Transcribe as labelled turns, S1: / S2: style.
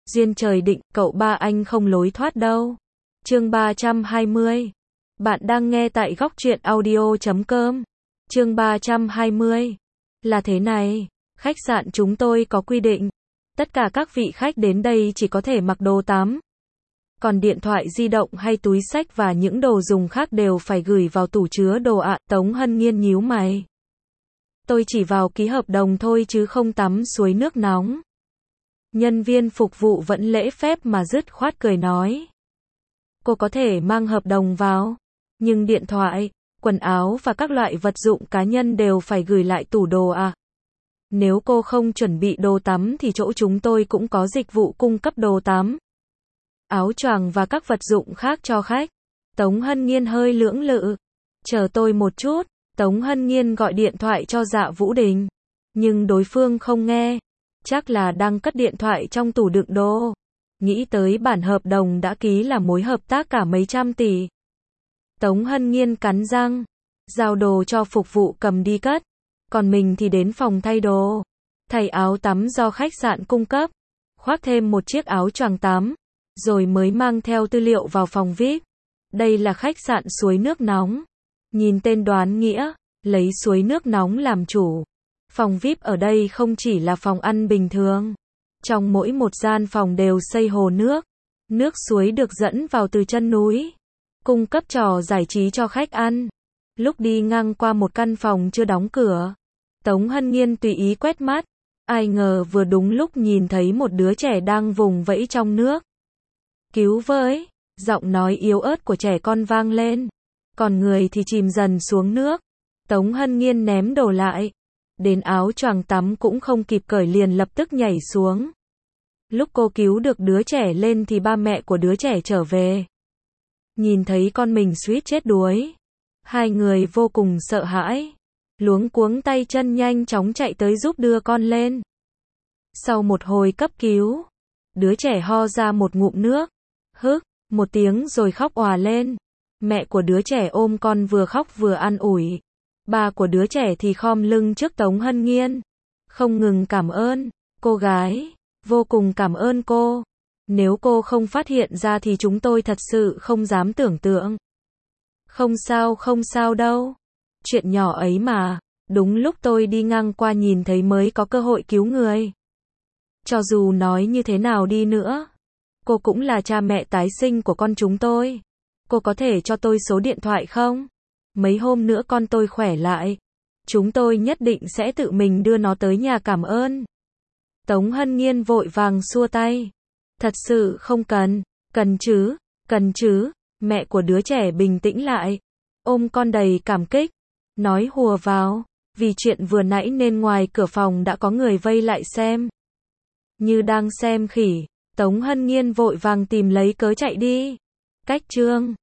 S1: Duyên trời định, cậu ba anh không lối thoát đâu. Chương 320. Bạn đang nghe tại góc truyện audio.com. Chương 320. Là thế này, khách sạn chúng tôi có quy định, tất cả các vị khách đến đây chỉ có thể mặc đồ tắm. Còn điện thoại di động hay túi xách và những đồ dùng khác đều phải gửi vào tủ chứa đồ ạ. Tống Hân Nhiên nhíu mày. Tôi chỉ vào ký hợp đồng thôi chứ không tắm suối nước nóng. Nhân viên phục vụ vẫn lễ phép mà dứt khoát cười nói. Cô có thể mang hợp đồng vào, nhưng điện thoại, quần áo và các loại vật dụng cá nhân đều phải gửi lại tủ đồ ạ. Nếu cô không chuẩn bị đồ tắm thì chỗ chúng tôi cũng có dịch vụ cung cấp đồ tắm, áo choàng và các vật dụng khác cho khách. Tống Hân Nhiên hơi lưỡng lự. Chờ tôi một chút. Tống Hân Nhiên gọi điện thoại cho Dạ Vũ Đình, nhưng đối phương không nghe. Chắc là đang cất điện thoại trong tủ đựng đồ. Nghĩ tới bản hợp đồng đã ký là mối hợp tác cả mấy trăm tỷ. Tống Hân Nhiên cắn răng, giao đồ cho phục vụ cầm đi cất. Còn mình thì đến phòng thay đồ, thay áo tắm do khách sạn cung cấp, khoác thêm một chiếc áo choàng tắm, rồi mới mang theo tư liệu vào phòng VIP. Đây là khách sạn suối nước nóng. Nhìn tên đoán nghĩa, lấy suối nước nóng làm chủ. Phòng VIP ở đây không chỉ là phòng ăn bình thường. Trong mỗi một gian phòng đều xây hồ nước. Nước suối được dẫn vào từ chân núi, cung cấp trò giải trí cho khách ăn. Lúc đi ngang qua một căn phòng chưa đóng cửa, Tống Hân Nhiên tùy ý quét mắt. Ai ngờ vừa đúng lúc nhìn thấy một đứa trẻ đang vùng vẫy trong nước. Cứu với! Giọng nói yếu ớt của trẻ con vang lên. Còn người thì chìm dần xuống nước. Tống Hân Nhiên ném đồ lại. Đến áo choàng tắm cũng không kịp cởi liền lập tức nhảy xuống. Lúc cô cứu được đứa trẻ lên thì ba mẹ của đứa trẻ trở về. Nhìn thấy con mình suýt chết đuối. Hai người vô cùng sợ hãi. Luống cuống tay chân nhanh chóng chạy tới giúp đưa con lên. Sau một hồi cấp cứu, đứa trẻ ho ra một ngụm nước. Hức, một tiếng rồi khóc òa lên. Mẹ của đứa trẻ ôm con vừa khóc vừa an ủi. Ba của đứa trẻ thì khom lưng trước Tống Hân Nhiên, không ngừng cảm ơn. Cô gái, vô cùng cảm ơn cô. Nếu cô không phát hiện ra thì chúng tôi thật sự không dám tưởng tượng. Không sao đâu. Chuyện nhỏ ấy mà, đúng lúc tôi đi ngang qua nhìn thấy mới có cơ hội cứu người. Cho dù nói như thế nào đi nữa, cô cũng là cha mẹ tái sinh của con chúng tôi. Cô có thể cho tôi số điện thoại không? Mấy hôm nữa con tôi khỏe lại, chúng tôi nhất định sẽ tự mình đưa nó tới nhà cảm ơn. Tống Hân Nhiên vội vàng xua tay. Thật sự không cần. Cần chứ. Mẹ của đứa trẻ bình tĩnh lại, ôm con đầy cảm kích, nói hùa vào. Vì chuyện vừa nãy nên ngoài cửa phòng đã có người vây lại xem. Như đang xem khỉ, Tống Hân Nhiên vội vàng tìm lấy cớ chạy đi. Cách chương